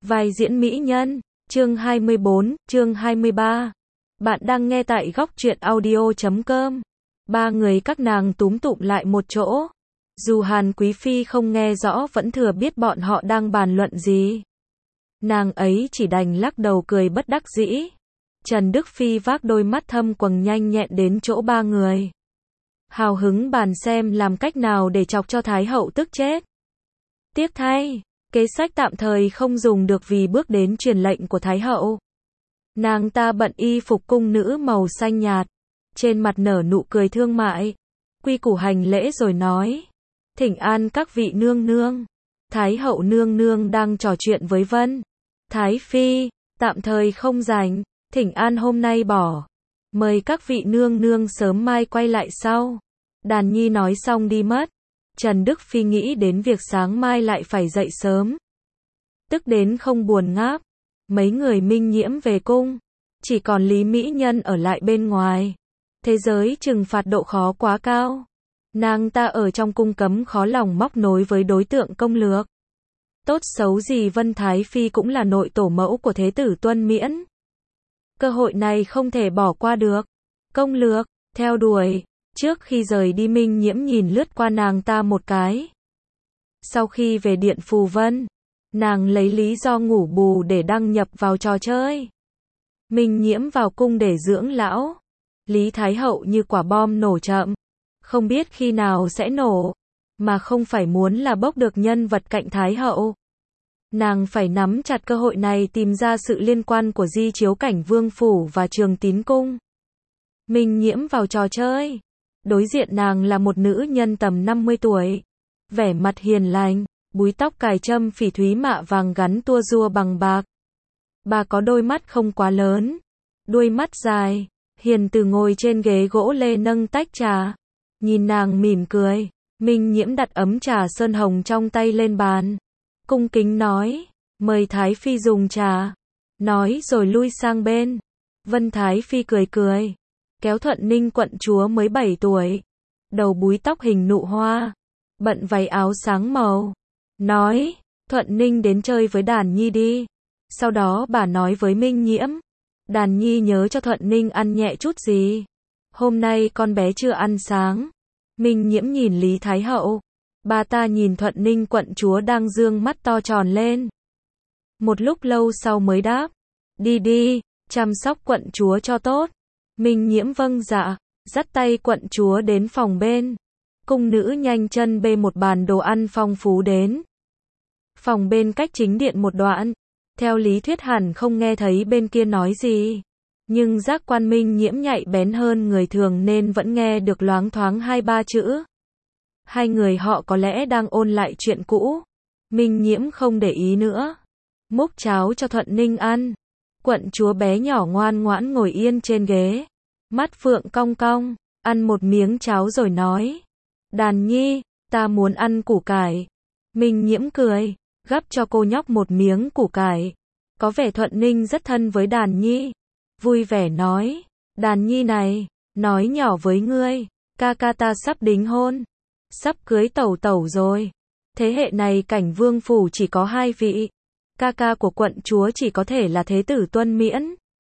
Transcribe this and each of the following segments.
Vai diễn mỹ nhân, chương 24, chương 23. Bạn đang nghe tại góc truyện audio.com. Ba người các nàng túm tụm lại một chỗ. Dù Hàn Quý Phi không nghe rõ vẫn thừa biết bọn họ đang bàn luận gì. Nàng ấy chỉ đành lắc đầu cười bất đắc dĩ. Trần Đức Phi vác đôi mắt thâm quầng nhanh nhẹn đến chỗ ba người. Hào hứng bàn xem làm cách nào để chọc cho Thái hậu tức chết. Tiếc thay, kế sách tạm thời không dùng được vì bước đến truyền lệnh của Thái hậu. Nàng ta bận y phục cung nữ màu xanh nhạt, trên mặt nở nụ cười thương mại, quy củ hành lễ rồi nói: "Thỉnh an các vị nương nương." Thái hậu nương nương đang trò chuyện với Vân Thái Phi, tạm thời không rảnh, thỉnh an hôm nay bỏ. Mời các vị nương nương sớm mai quay lại sau. Đàn Nhi nói xong đi mất. Trần Đức Phi nghĩ đến việc sáng mai lại phải dậy sớm, tức đến không buồn ngáp. Mấy người Minh Nhiễm về cung, chỉ còn Lý Mỹ Nhân ở lại bên ngoài. Thế giới trừng phạt độ khó quá cao. Nàng ta ở trong cung cấm khó lòng móc nối với đối tượng công lược. Tốt xấu gì Vân Thái Phi cũng là nội tổ mẫu của Thế tử Tuân Miễn. Cơ hội này không thể bỏ qua được. Công lược, theo đuổi. Trước khi rời đi Minh Nhiễm nhìn lướt qua nàng ta một cái. Sau khi về điện Phù Vân, nàng lấy lý do ngủ bù để đăng nhập vào trò chơi. Minh Nhiễm vào cung để dưỡng lão. Lý Thái hậu như quả bom nổ chậm, không biết khi nào sẽ nổ, mà không phải muốn là bốc được nhân vật cạnh Thái hậu. Nàng phải nắm chặt cơ hội này tìm ra sự liên quan của Di Chiếu Cảnh Vương phủ và Trường Tín cung. Minh Nhiễm vào trò chơi. Đối diện nàng là một nữ nhân tầm 50 tuổi, vẻ mặt hiền lành, búi tóc cài châm phỉ thúy mạ vàng gắn tua rua bằng bạc. Bà có đôi mắt không quá lớn, đuôi mắt dài, hiền từ ngồi trên ghế gỗ lê nâng tách trà. Nhìn nàng mỉm cười, Minh Nhiễm đặt ấm trà sơn hồng trong tay lên bàn, cung kính nói: "Mời Thái Phi dùng trà." Nói rồi lui sang bên. Vân Thái Phi cười cười, kéo Thuận Ninh quận chúa mới 7 tuổi, đầu búi tóc hình nụ hoa, bận váy áo sáng màu, nói: "Thuận Ninh đến chơi với Đàn Nhi đi." Sau đó bà nói với Minh Nhiễm: "Đàn Nhi nhớ cho Thuận Ninh ăn nhẹ chút gì. Hôm nay con bé chưa ăn sáng." Minh Nhiễm nhìn Lý Thái hậu, bà ta nhìn Thuận Ninh quận chúa đang dương mắt to tròn lên. Một lúc lâu sau mới đáp: "Đi đi, chăm sóc quận chúa cho tốt." Minh Nhiễm vâng dạ, dắt tay quận chúa đến phòng bên. Cung nữ nhanh chân bê một bàn đồ ăn phong phú đến. Phòng bên cách chính điện một đoạn. Theo lý thuyết hẳn không nghe thấy bên kia nói gì. Nhưng giác quan Minh Nhiễm nhạy bén hơn người thường nên vẫn nghe được loáng thoáng 2-3 chữ. Hai người họ có lẽ đang ôn lại chuyện cũ. Minh Nhiễm không để ý nữa. Múc cháo cho Thuận Ninh ăn. Quận chúa bé nhỏ ngoan ngoãn ngồi yên trên ghế. Mắt phượng cong cong, ăn một miếng cháo rồi nói: "Đàn Nhi, ta muốn ăn củ cải." Minh Nhiễm cười, gắp cho cô nhóc một miếng củ cải. Có vẻ Thuận Ninh rất thân với Đàn Nhi. Vui vẻ nói: "Đàn Nhi này, nói nhỏ với ngươi, ca ca ta sắp đính hôn. Sắp cưới tẩu tẩu rồi. Thế hệ này Cảnh Vương phủ chỉ có 2 vị. Ca ca của quận chúa chỉ có thể là Thế tử Tuân Miễn.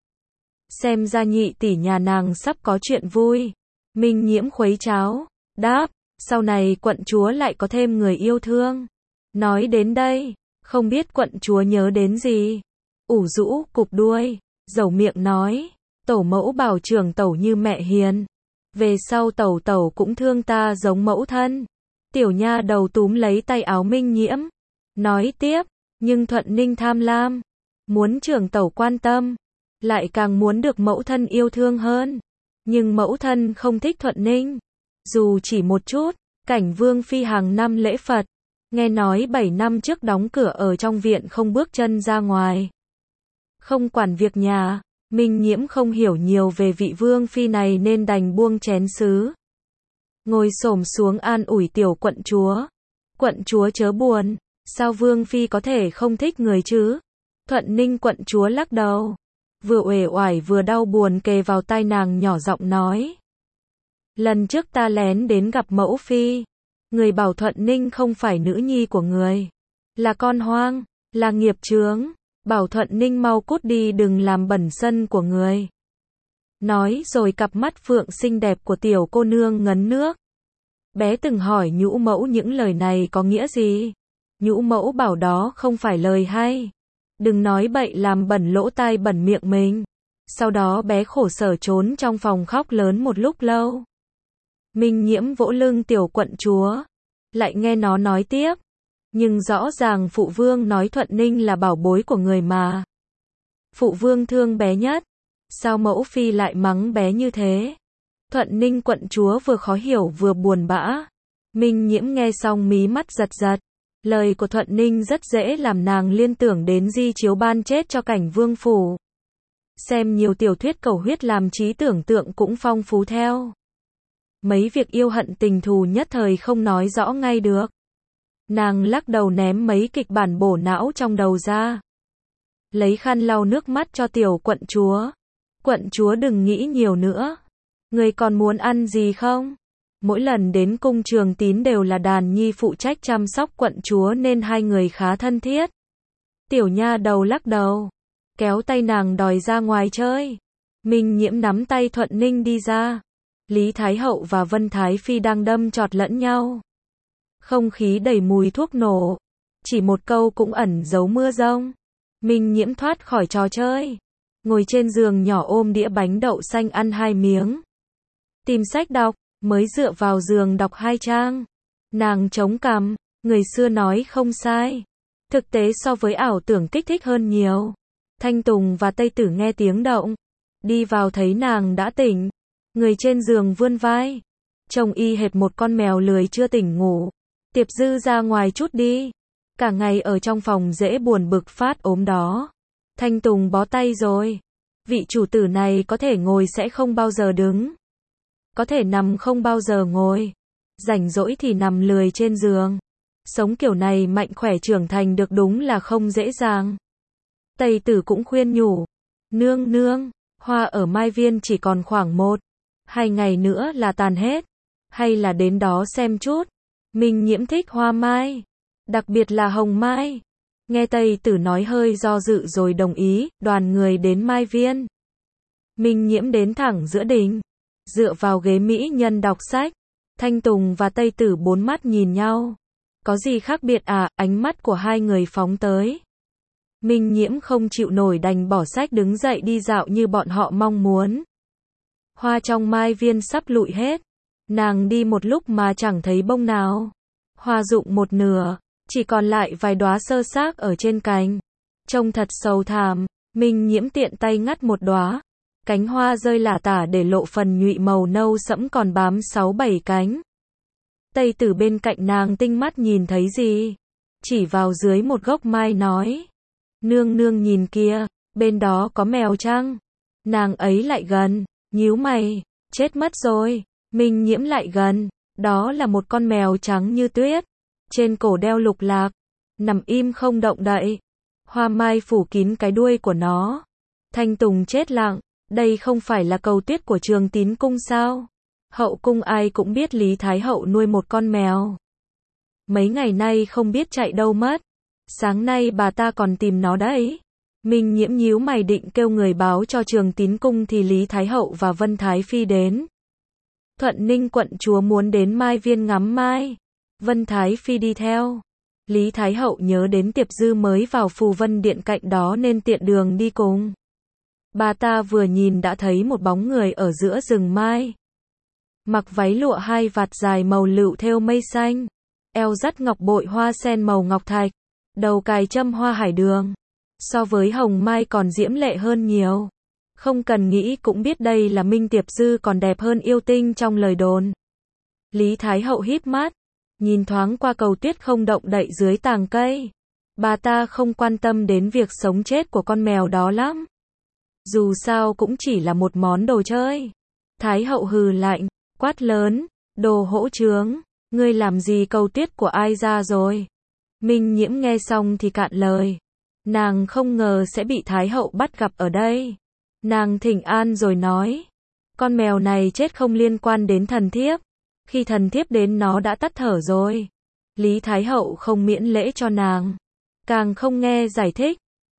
Xem ra nhị tỷ nhà nàng sắp có chuyện vui." Minh Nhiễm khuấy cháo, đáp: "Sau này quận chúa lại có thêm người yêu thương." Nói đến đây, không biết quận chúa nhớ đến gì. Ủ rũ cụp đuôi, dẩu miệng nói: "Tổ mẫu bảo trưởng tẩu như mẹ hiền. Về sau tẩu tẩu cũng thương ta giống mẫu thân." Tiểu nha đầu túm lấy tay áo Minh Nhiễm, nói tiếp: "Nhưng Thuận Ninh tham lam, muốn trưởng tẩu quan tâm, lại càng muốn được mẫu thân yêu thương hơn. Nhưng mẫu thân không thích Thuận Ninh, dù chỉ một chút." Cảnh Vương phi hàng năm lễ Phật, nghe nói 7 năm trước đóng cửa ở trong viện không bước chân ra ngoài, không quản việc nhà. Minh Nhiễm không hiểu nhiều về vị Vương phi này nên đành buông chén sứ, ngồi xổm xuống an ủi tiểu quận chúa: "Quận chúa chớ buồn, sao Vương phi có thể không thích người chứ?" Thuận Ninh quận chúa lắc đầu, vừa uể oải vừa đau buồn kề vào tai nàng nhỏ giọng nói: "Lần trước ta lén đến gặp mẫu phi, người bảo Thuận Ninh không phải nữ nhi của người, là con hoang, là nghiệp chướng. bảo Thuận Ninh mau cút đi đừng làm bẩn sân của người. Nói rồi cặp mắt phượng xinh đẹp của tiểu cô nương ngấn nước. Bé từng hỏi nhũ mẫu những lời này có nghĩa gì. Nhũ mẫu bảo đó không phải lời hay. Đừng nói bậy làm bẩn lỗ tai bẩn miệng mình. Sau đó bé khổ sở trốn trong phòng khóc lớn một lúc lâu. Minh Nhiễm vỗ lưng tiểu quận chúa. Lại nghe nó nói tiếp. Nhưng rõ ràng phụ vương nói Thuận Ninh là bảo bối của người mà. Phụ vương thương bé nhất. Sao mẫu phi lại mắng bé như thế? Thuận Ninh quận chúa vừa khó hiểu vừa buồn bã. Minh Nhiễm nghe xong mí mắt giật giật. Lời của Thuận Ninh rất dễ làm nàng liên tưởng đến di chiếu ban chết cho Cảnh Vương phủ. Xem nhiều tiểu thuyết cầu huyết làm trí tưởng tượng cũng phong phú theo. Mấy việc yêu hận tình thù nhất thời không nói rõ ngay được. Nàng lắc đầu ném mấy kịch bản bổ não trong đầu ra. Lấy khăn lau nước mắt cho tiểu quận chúa. Quận chúa đừng nghĩ nhiều nữa. Người còn muốn ăn gì không? Mỗi lần đến cung Trường Tín đều là Đàn Nhi phụ trách chăm sóc quận chúa nên hai người khá thân thiết. Tiểu nha đầu lắc đầu. Kéo tay nàng đòi ra ngoài chơi. Minh Nhiễm nắm tay Thuận Ninh đi ra. Lý Thái Hậu và Vân Thái Phi đang đâm chọt lẫn nhau. Không khí đầy mùi thuốc nổ. Chỉ một câu cũng ẩn giấu mưa rông. Minh Nhiễm thoát khỏi trò chơi. Ngồi trên giường nhỏ ôm đĩa bánh đậu xanh ăn 2 miếng. Tìm sách đọc, mới dựa vào giường đọc 2 trang. Nàng chống cằm, người xưa nói không sai. Thực tế so với ảo tưởng kích thích hơn nhiều. Thanh Tùng và Tây Tử nghe tiếng động. Đi vào thấy nàng đã tỉnh. Người trên giường vươn vai. Trông y hệt một con mèo lười chưa tỉnh ngủ. Tiệp Dư ra ngoài chút đi. Cả ngày ở trong phòng dễ buồn bực phát ốm đó. Thanh Tùng bó tay rồi. Vị chủ tử này có thể ngồi sẽ không bao giờ đứng. Có thể nằm không bao giờ ngồi. Rảnh rỗi thì nằm lười trên giường. Sống kiểu này mạnh khỏe trưởng thành được đúng là không dễ dàng. Tây Tử cũng khuyên nhủ. Nương nương, hoa ở Mai Viên chỉ còn khoảng 1-2 ngày nữa là tàn hết. Hay là đến đó xem chút. Minh Nhiễm thích hoa mai. Đặc biệt là hồng mai. Nghe Tây Tử nói hơi do dự rồi đồng ý, đoàn người đến Mai Viên. Minh Nhiễm đến thẳng giữa đình. Dựa vào ghế mỹ nhân đọc sách. Thanh Tùng và Tây Tử bốn mắt nhìn nhau. Có gì khác biệt à? Ánh mắt của hai người phóng tới. Minh Nhiễm không chịu nổi đành bỏ sách đứng dậy đi dạo như bọn họ mong muốn. Hoa trong Mai Viên sắp lụi hết. Nàng đi một lúc mà chẳng thấy bông nào. Hoa rụng một nửa. Chỉ còn lại vài đóa sơ xác ở trên cành. Trông thật sầu thảm. Minh Nhiễm tiện tay ngắt một đóa. Cánh hoa rơi lả tả để lộ phần nhụy màu nâu sẫm còn bám 6-7 cánh. Tây Tử bên cạnh nàng tinh mắt nhìn thấy gì? Chỉ vào dưới một gốc mai nói. Nương nương nhìn kia, bên đó có mèo chăng? Nàng ấy lại gần, nhíu mày, chết mất rồi. Minh Nhiễm lại gần, đó là một con mèo trắng như tuyết. Trên cổ đeo lục lạc, nằm im không động đậy. Hoa mai phủ kín cái đuôi của nó. Thanh Tùng chết lặng, đây không phải là cầu tuyết của Trường Tín cung sao? Hậu cung ai cũng biết Lý Thái Hậu nuôi một con mèo. Mấy ngày nay không biết chạy đâu mất. Sáng nay bà ta còn tìm nó đấy. Minh Nhiễm nhíu mày định kêu người báo cho Trường Tín cung thì Lý Thái Hậu và Vân Thái Phi đến. Thuận Ninh quận chúa muốn đến Mai Viên ngắm mai. Vân Thái Phi đi theo. Lý Thái Hậu nhớ đến Tiệp Dư mới vào Phù Vân Điện cạnh đó nên tiện đường đi cùng. Bà ta vừa nhìn đã thấy một bóng người ở giữa rừng mai. Mặc váy lụa 2 vạt dài màu lựu thêu mây xanh. Eo dắt ngọc bội hoa sen màu ngọc thạch. Đầu cài châm hoa hải đường. So với hồng mai còn diễm lệ hơn nhiều. Không cần nghĩ cũng biết đây là Minh Tiệp Dư còn đẹp hơn yêu tinh trong lời đồn. Lý Thái Hậu híp mắt. Nhìn thoáng qua cầu tuyết không động đậy dưới tàng cây. Bà ta không quan tâm đến việc sống chết của con mèo đó lắm. Dù sao cũng chỉ là một món đồ chơi. Thái Hậu hừ lạnh, quát lớn, đồ hỗn trướng, ngươi làm gì cầu tuyết của ai ra rồi? Minh Nhiễm nghe xong thì cạn lời. Nàng không ngờ sẽ bị Thái Hậu bắt gặp ở đây. Nàng thỉnh an rồi nói. Con mèo này chết không liên quan đến thần thiếp. Khi thần thiếp đến nó đã tắt thở rồi. Lý Thái Hậu không miễn lễ cho nàng. Càng không nghe giải thích.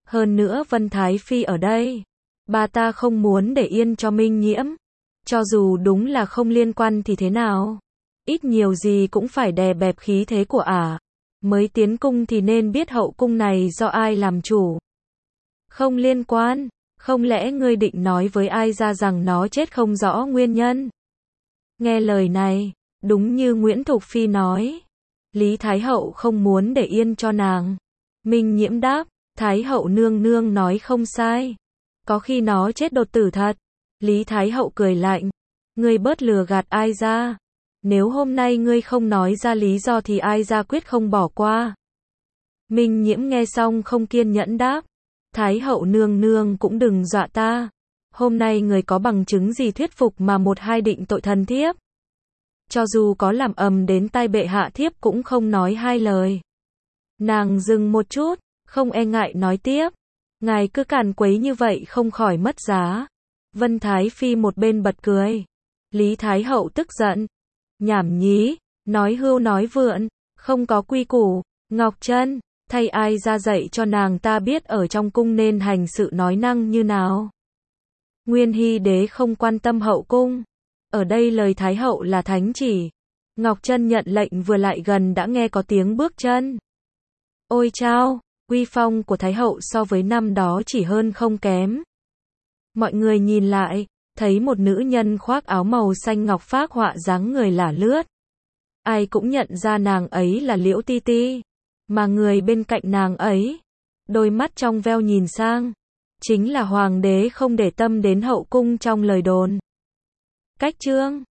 Hơn nữa Vân Thái Phi ở đây. Bà ta không muốn để yên cho Minh Nhiễm. Cho dù đúng là không liên quan thì thế nào? Ít nhiều gì cũng phải đè bẹp khí thế của ả. Mới tiến cung thì nên biết hậu cung này do ai làm chủ. Không liên quan. Không lẽ ngươi định nói với ai ra rằng nó chết không rõ nguyên nhân? Nghe lời này, đúng như Nguyễn Thục Phi nói. Lý Thái Hậu không muốn để yên cho nàng. Minh Nhiễm đáp, Thái Hậu nương nương nói không sai. Có khi nó chết đột tử thật. Lý Thái Hậu cười lạnh. Ngươi bớt lừa gạt ai ra. Nếu hôm nay ngươi không nói ra lý do thì ai ra quyết không bỏ qua. Minh Nhiễm nghe xong không kiên nhẫn đáp. Thái Hậu nương nương cũng đừng dọa ta. Hôm nay người có bằng chứng gì thuyết phục mà một hai định tội thần thiếp? Cho dù có làm ầm đến tai bệ hạ thiếp cũng không nói hai lời. Nàng dừng một chút, không e ngại nói tiếp. Ngài cứ càn quấy như vậy không khỏi mất giá. Vân Thái Phi một bên bật cười. Lý Thái Hậu tức giận. Nhảm nhí, nói hưu nói vượn, không có quy củ. Ngọc Trân, thay ai ra dạy cho nàng ta biết ở trong cung nên hành sự nói năng như nào. Nguyên Hy đế không quan tâm hậu cung. Ở đây lời Thái Hậu là thánh chỉ. Ngọc Trân nhận lệnh vừa lại gần đã nghe có tiếng bước chân. Ôi chao, uy phong của Thái Hậu so với năm đó chỉ hơn không kém. Mọi người nhìn lại, thấy một nữ nhân khoác áo màu xanh ngọc phác họa dáng người lả lướt. Ai cũng nhận ra nàng ấy là Liễu Ti Ti. Mà người bên cạnh nàng ấy, đôi mắt trong veo nhìn sang, chính là hoàng đế không để tâm đến hậu cung trong lời đồn. Cách chương